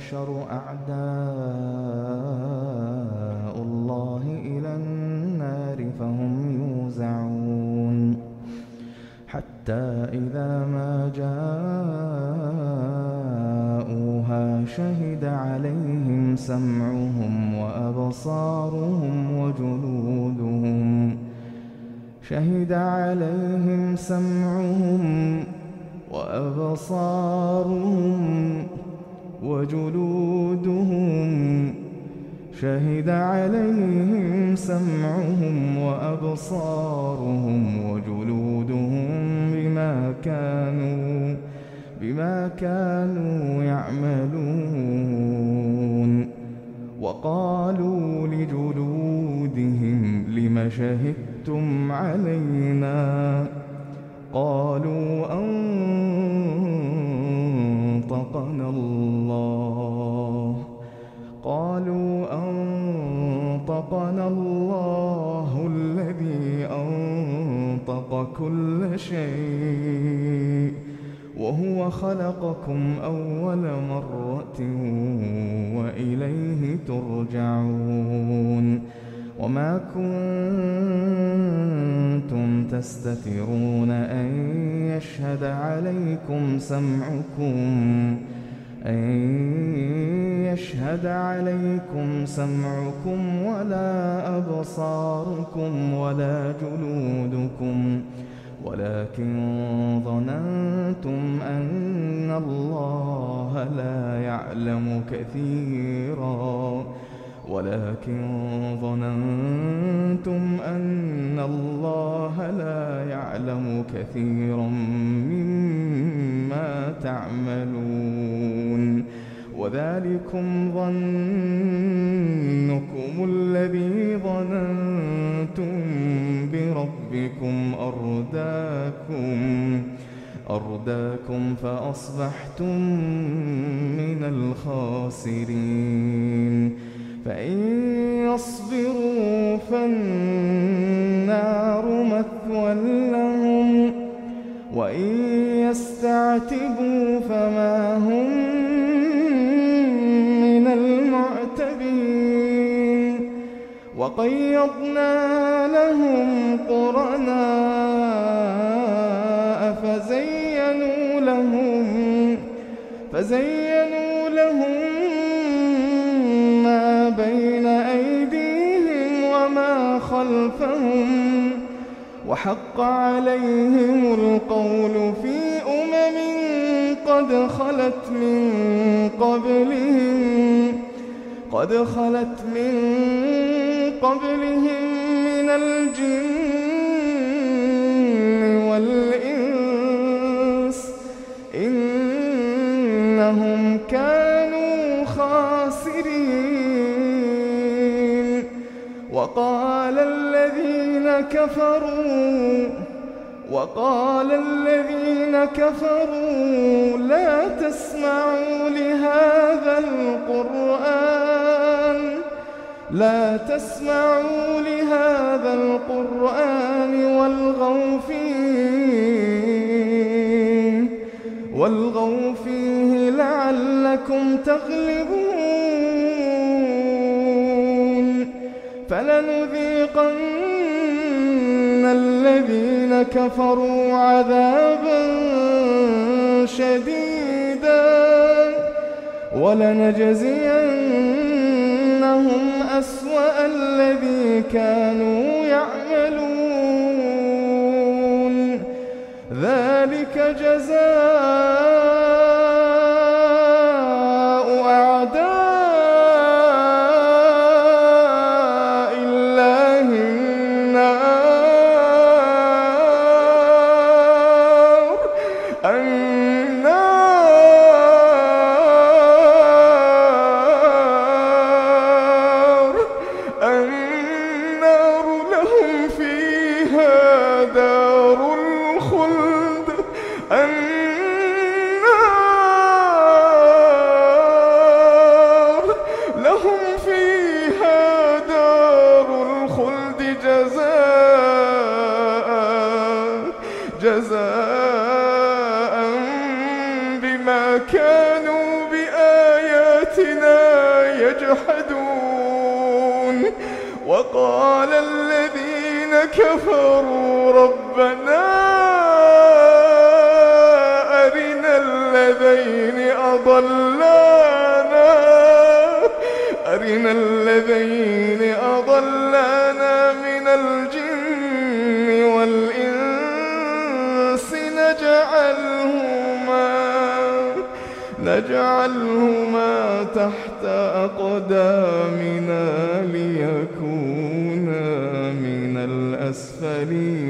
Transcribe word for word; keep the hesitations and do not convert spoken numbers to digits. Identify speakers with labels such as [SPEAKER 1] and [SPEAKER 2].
[SPEAKER 1] يحشر أعداء الله إلى النار فهم يوزعون حتى إذا ما جاءوها شهد عليهم سمعهم وأبصارهم وجلودهم شهد عليهم سمعهم وأبصارهم وجلودهم شهد عليهم سمعهم وأبصارهم وجلودهم بما كانوا بما كانوا يعملون. وقالوا لجلودهم لم شهدتم علينا قالوا أنطقنا الله قالوا أنطقنا الله الذي أنطق كل شيء وهو خلقكم أول مرة وإليه ترجعون. وما كنتم تستترون أن يشهد عليكم سمعكم أن يشهد عليكم سمعكم ولا أبصاركم ولا جلودكم ولكن ظننتم أن الله لا يعلم كثيرا ولكن ظننتم أن الله لا يعلم كثيرا مما تعملون. وذلكم ظنكم الذي ظننتم بربكم أرداكم أرداكم فأصبحتم من الخاسرين. فإن يصبروا فالنار مثوى لهم وإن يستعتبوا فما هم من المعتبين. وقيضنا لهم قرناء فزينوا لهم فزينوا لهم ما بين أيديهم وما خلفهم وحق عليهم القول في أمم قد خلت من قبلهم قد خلت من قبلهم من الجن والإنس إنهم كانوا خاسرين. وقال الذين كفروا وقال الذين كفروا لا تسمعوا لهذا القرآن لا تسمعوا لهذا القرآن والغوا فيه والغوا فيه لعلكم تغلبون. فلنذيقن الذين كفروا عذابا شديدا ولنجزينهم أسوأ الذي كانوا يعملون. ذلك جزاء أعداء الله النار النار النار لهم فيها دار الخلد النار يجحدون. وقال الذين كفروا ربنا أرنا الذين أضلانا أرنا الذين أضلانا من الجن والإنس نجعلهما نجعلهما تحت أقدامنا ليكونا من الأسفلين.